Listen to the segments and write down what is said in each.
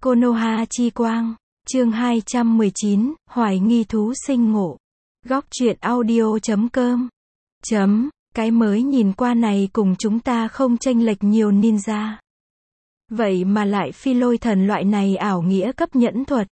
Konoha chi quang, chương 219, hoài nghi thú sinh ngộ. Góc truyện audio.com. Cái mới nhìn qua này cùng chúng ta không chênh lệch nhiều ninja. Vậy mà lại phi lôi thần loại này ảo nghĩa cấp nhẫn thuật.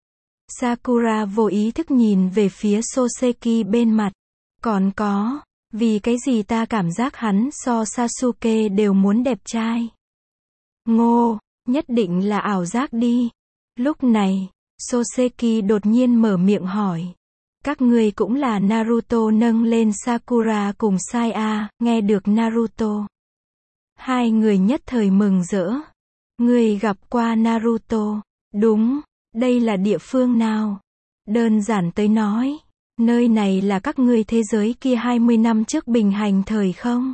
Sakura vô ý thức nhìn về phía Soseki bên mặt. Còn có, vì cái gì ta cảm giác hắn so Sasuke đều muốn đẹp trai. Ngô, nhất định là ảo giác đi. Lúc này, Soseki đột nhiên mở miệng hỏi. Các ngươi cũng là Naruto nâng lên Sakura cùng Saya, nghe được Naruto. Hai người nhất thời mừng rỡ. Ngươi gặp qua Naruto. Đúng, đây là địa phương nào? Đơn giản tới nói, nơi này là các ngươi thế giới kia 20 năm trước bình hành thời không?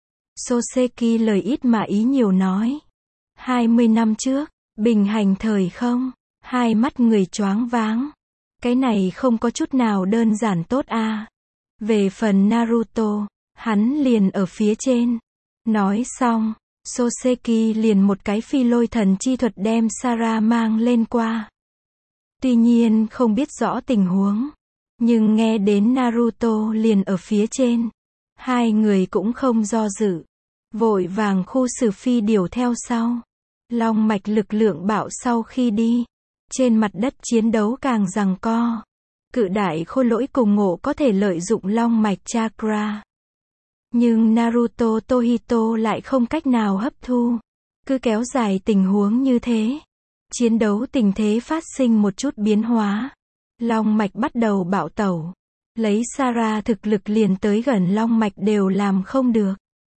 Soseki lời ít mà ý nhiều nói. 20 năm trước, bình hành thời không? Hai mắt người choáng váng. Cái này không có chút nào đơn giản tốt à. Về phần Naruto, hắn liền ở phía trên. Nói xong, Soseki liền một cái phi lôi thần chi thuật đem Sara mang lên qua. Tuy nhiên không biết rõ tình huống, nhưng nghe đến Naruto liền ở phía trên. Hai người cũng không do dự. Vội vàng khu xử phi điểu theo sau. Long mạch lực lượng bạo sau khi đi. Trên mặt đất chiến đấu càng giằng co. Cự đại khôi lỗi cùng Ngộ có thể lợi dụng long mạch chakra. Nhưng Naruto Tohito lại không cách nào hấp thu. Cứ kéo dài tình huống như thế. Chiến đấu tình thế phát sinh một chút biến hóa. Long mạch bắt đầu bạo tẩu. Lấy Sara thực lực liền tới gần long mạch đều làm không được.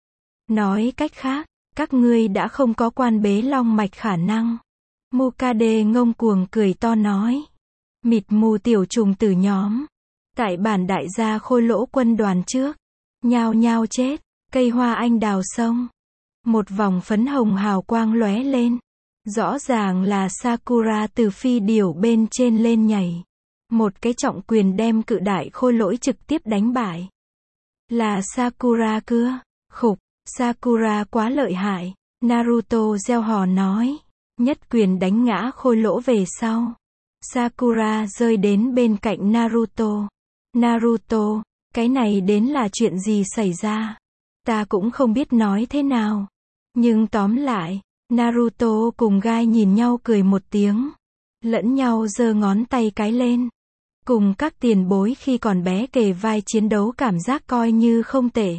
Nói cách khác, các ngươi đã không có quan bế long mạch khả năng. Mukade ngông cuồng cười to nói. Mịt mù tiểu trùng tử nhóm. Tại bản đại gia khôi lỗ quân đoàn trước. Nhao nhao chết. Cây hoa anh đào sông. Một vòng phấn hồng hào quang lóe lên. Rõ ràng là Sakura từ phi điểu bên trên lên nhảy. Một cái trọng quyền đem cự đại khôi lỗi trực tiếp đánh bại. Là Sakura cưa. Khục, Sakura quá lợi hại. Naruto gieo hò nói. Nhất quyền đánh ngã khôi lỗ về sau. Sakura rơi đến bên cạnh Naruto. Naruto, cái này đến là chuyện gì xảy ra? Ta cũng không biết nói thế nào. Nhưng tóm lại, Naruto cùng Gai nhìn nhau cười một tiếng. Lẫn nhau giơ ngón tay cái lên. Cùng các tiền bối khi còn bé kề vai chiến đấu cảm giác coi như không tệ.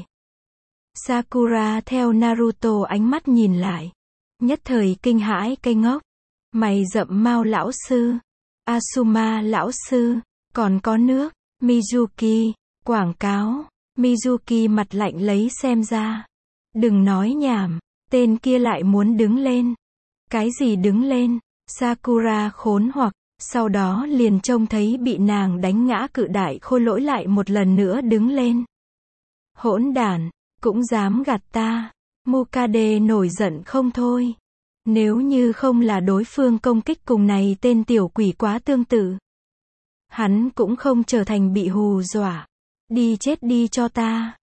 Sakura theo Naruto ánh mắt nhìn lại. Nhất thời kinh hãi cây ngốc. Mày rậm Mao lão sư. Asuma lão sư. Còn có nước. Mizuki. Quảng cáo. Mizuki mặt lạnh lấy xem ra. Đừng nói nhảm. Tên kia lại muốn đứng lên. Cái gì đứng lên? Sakura khốn hoặc. Sau đó liền trông thấy bị nàng đánh ngã cự đại khôi lỗi lại một lần nữa đứng lên. Hỗn đản. Cũng dám gạt ta. Mukade nổi giận không thôi. Nếu như không là đối phương công kích cùng này tên tiểu quỷ quá tương tự. Hắn cũng không trở thành bị hù dọa. Đi chết đi cho ta.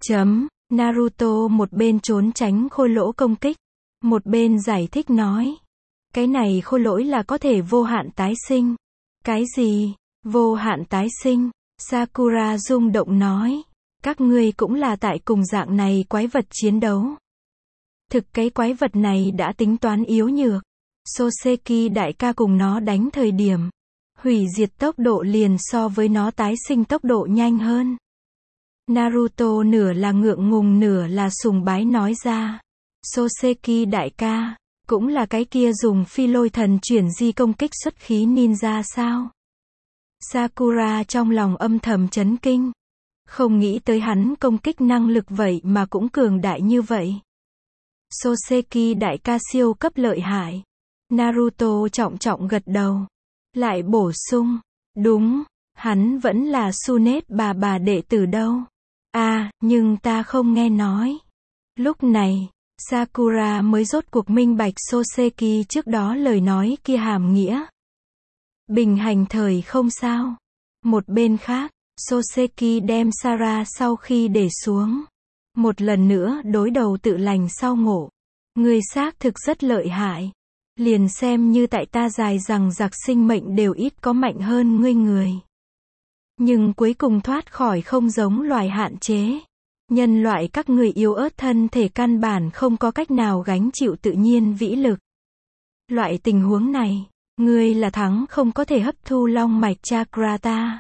Naruto một bên trốn tránh khôi lỗ công kích. Một bên giải thích nói. Cái này khôi lỗi là có thể vô hạn tái sinh. Cái gì? Vô hạn tái sinh? Sakura rung động nói. Các ngươi cũng là tại cùng dạng này quái vật chiến đấu. Thực cái quái vật này đã tính toán yếu nhược. Soseki đại ca cùng nó đánh thời điểm. Hủy diệt tốc độ liền so với nó tái sinh tốc độ nhanh hơn. Naruto nửa là ngượng ngùng nửa là sùng bái nói ra. Soseki đại ca, cũng là cái kia dùng phi lôi thần chuyển di công kích xuất khí ninja sao? Sakura trong lòng âm thầm chấn kinh. Không nghĩ tới hắn công kích năng lực vậy mà cũng cường đại như vậy. Soseki đại ca siêu cấp lợi hại. Naruto trọng trọng gật đầu. Lại bổ sung. Đúng, hắn vẫn là Tsunade bà đệ tử đâu. À, nhưng ta không nghe nói. Lúc này, Sakura mới rốt cuộc minh bạch Soseki trước đó lời nói kia hàm nghĩa. Bình hành thời không sao. Một bên khác, Soseki đem Sara sau khi để xuống. Một lần nữa đối đầu tự lành sau Ngộ. Người xác thực rất lợi hại. Liền xem như tại ta dài rằng giặc sinh mệnh đều ít có mạnh hơn ngươi người. Nhưng cuối cùng thoát khỏi không giống loài hạn chế. Nhân loại các người yếu ớt thân thể căn bản không có cách nào gánh chịu tự nhiên vĩ lực. Loại tình huống này, ngươi là thắng không có thể hấp thu long mạch chakra ta.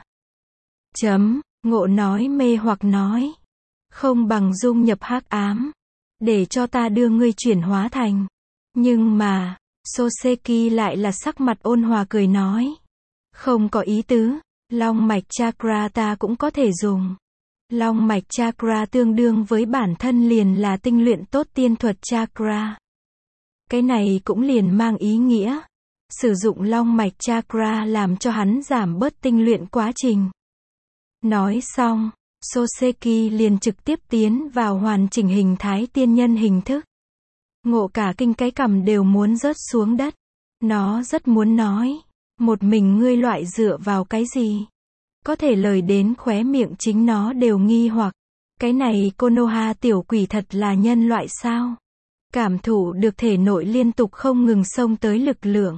Ngộ nói mê hoặc nói. Không bằng dung nhập hắc ám. Để cho ta đưa ngươi chuyển hóa thành. Nhưng mà, Soseki lại là sắc mặt ôn hòa cười nói. Không có ý tứ, long mạch chakra ta cũng có thể dùng. Long mạch chakra tương đương với bản thân liền là tinh luyện tốt tiên thuật chakra. Cái này cũng liền mang ý nghĩa. Sử dụng long mạch chakra làm cho hắn giảm bớt tinh luyện quá trình. Nói xong, Soseki liền trực tiếp tiến vào hoàn chỉnh hình thái tiên nhân hình thức. Ngộ cả kinh cái cằm đều muốn rớt xuống đất. Nó rất muốn nói. Một mình ngươi loại dựa vào cái gì? Có thể lời đến khóe miệng chính nó đều nghi hoặc. Cái này Konoha tiểu quỷ thật là nhân loại sao? Cảm thụ được thể nội liên tục không ngừng xông tới lực lượng.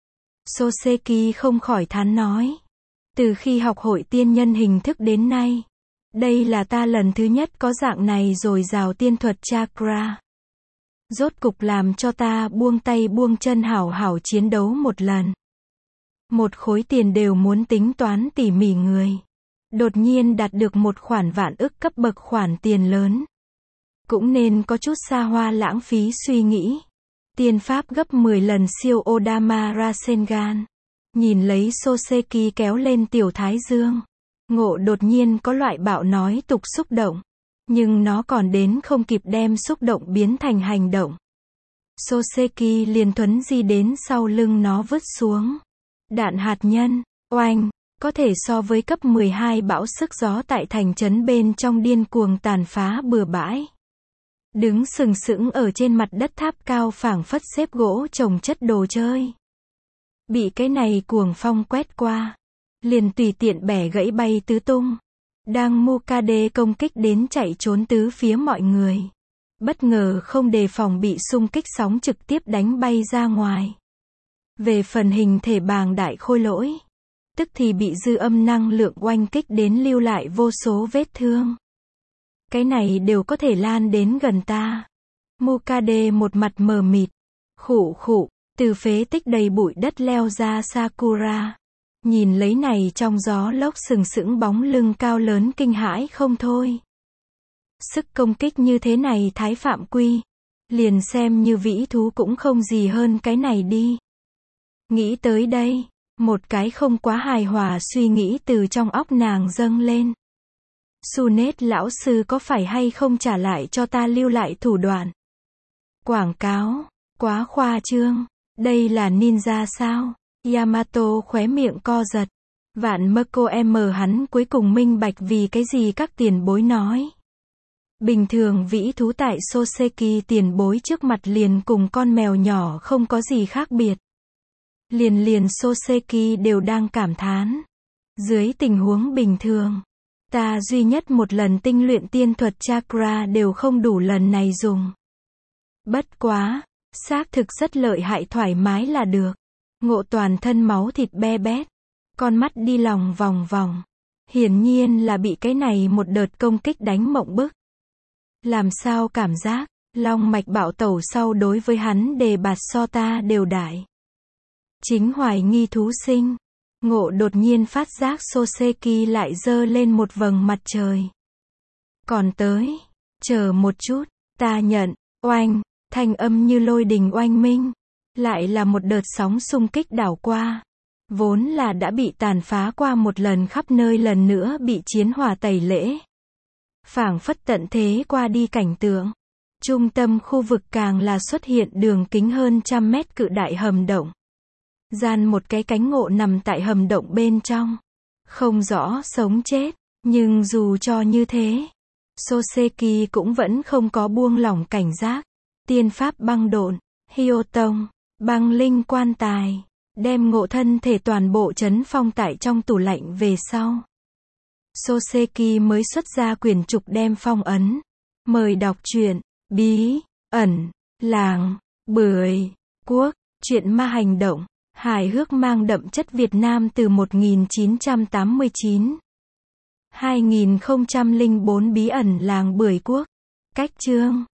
Soseki không khỏi thán nói. Từ khi học hội tiên nhân hình thức đến nay. Đây là ta lần thứ nhất có dạng này dồi dào tiên thuật chakra. Rốt cục làm cho ta buông tay buông chân hảo hảo chiến đấu một lần. Một khối tiền đều muốn tính toán tỉ mỉ người. Đột nhiên đạt được một khoản vạn ức cấp bậc khoản tiền lớn. Cũng nên có chút xa hoa lãng phí suy nghĩ. Tiên pháp gấp 10 lần siêu Odama Rasengan. Nhìn lấy Soseki kéo lên tiểu thái dương. Ngộ đột nhiên có loại bạo nói tục xúc động. Nhưng nó còn đến không kịp đem xúc động biến thành hành động. Soseki liền thuấn di đến sau lưng nó vứt xuống. Đạn hạt nhân, oanh, có thể so với cấp 12 bão sức gió tại thành trấn bên trong điên cuồng tàn phá bừa bãi. Đứng sừng sững ở trên mặt đất tháp cao phảng phất xếp gỗ trồng chất đồ chơi. Bị cái này cuồng phong quét qua. Liền tùy tiện bẻ gãy bay tứ tung. Đang Mukade công kích đến chạy trốn tứ phía mọi người. Bất ngờ không đề phòng bị xung kích sóng trực tiếp đánh bay ra ngoài. Về phần hình thể bàng đại khôi lỗi. Tức thì bị dư âm năng lượng oanh kích đến lưu lại vô số vết thương. Cái này đều có thể lan đến gần ta. Mukade một mặt mờ mịt. Khụ khụ, từ phế tích đầy bụi đất leo ra Sakura. Nhìn lấy này trong gió lốc sừng sững bóng lưng cao lớn kinh hãi không thôi. Sức công kích như thế này thái phạm quy. Liền xem như vĩ thú cũng không gì hơn cái này đi. Nghĩ tới đây, một cái không quá hài hòa suy nghĩ từ trong óc nàng dâng lên. Sunet lão sư có phải hay không trả lại cho ta lưu lại thủ đoạn? Quảng cáo, quá khoa trương, đây là ninja sao? Yamato khóe miệng co giật. Vạn Mako hắn cuối cùng minh bạch vì cái gì các tiền bối nói. Bình thường vĩ thú tại Soseki tiền bối trước mặt liền cùng con mèo nhỏ không có gì khác biệt. Liền Soseki đều đang cảm thán. Dưới tình huống bình thường, ta duy nhất một lần tinh luyện tiên thuật chakra đều không đủ lần này dùng. Bất quá, xác thực rất lợi hại thoải mái là được. Ngộ toàn thân máu thịt be bét. Con mắt đi lòng vòng vòng. Hiển nhiên là bị cái này một đợt công kích đánh mộng bức. Làm sao cảm giác, long mạch bạo tẩu sau đối với hắn đề bạt so ta đều đại. Chính hoài nghi thú sinh. Ngộ đột nhiên phát giác Soseki lại dơ lên một vầng mặt trời. Còn tới, chờ một chút, ta nhận, oanh, thanh âm như lôi đình oanh minh. Lại là một đợt sóng xung kích đảo qua. Vốn là đã bị tàn phá qua một lần khắp nơi lần nữa bị chiến hỏa tẩy lễ. Phảng phất tận thế qua đi cảnh tượng. Trung tâm khu vực càng là xuất hiện đường kính hơn 100 mét cự đại hầm động. Gian một cái cánh ngộ nằm tại hầm động bên trong. Không rõ sống chết, nhưng dù cho như thế, Soseki cũng vẫn không có buông lỏng cảnh giác. Tiên pháp băng độn, Hyotong, băng linh quan tài, đem ngộ thân thể toàn bộ trấn phong tại trong tủ lạnh về sau. Soseki mới xuất ra quyển trục đem phong ấn. Mời đọc truyện, bí, ẩn, làng, bưởi, quốc. Truyện ma hành động, hài hước mang đậm chất Việt Nam từ 1989. 2004 Bí ẩn làng Bưởi Quốc. Cách chương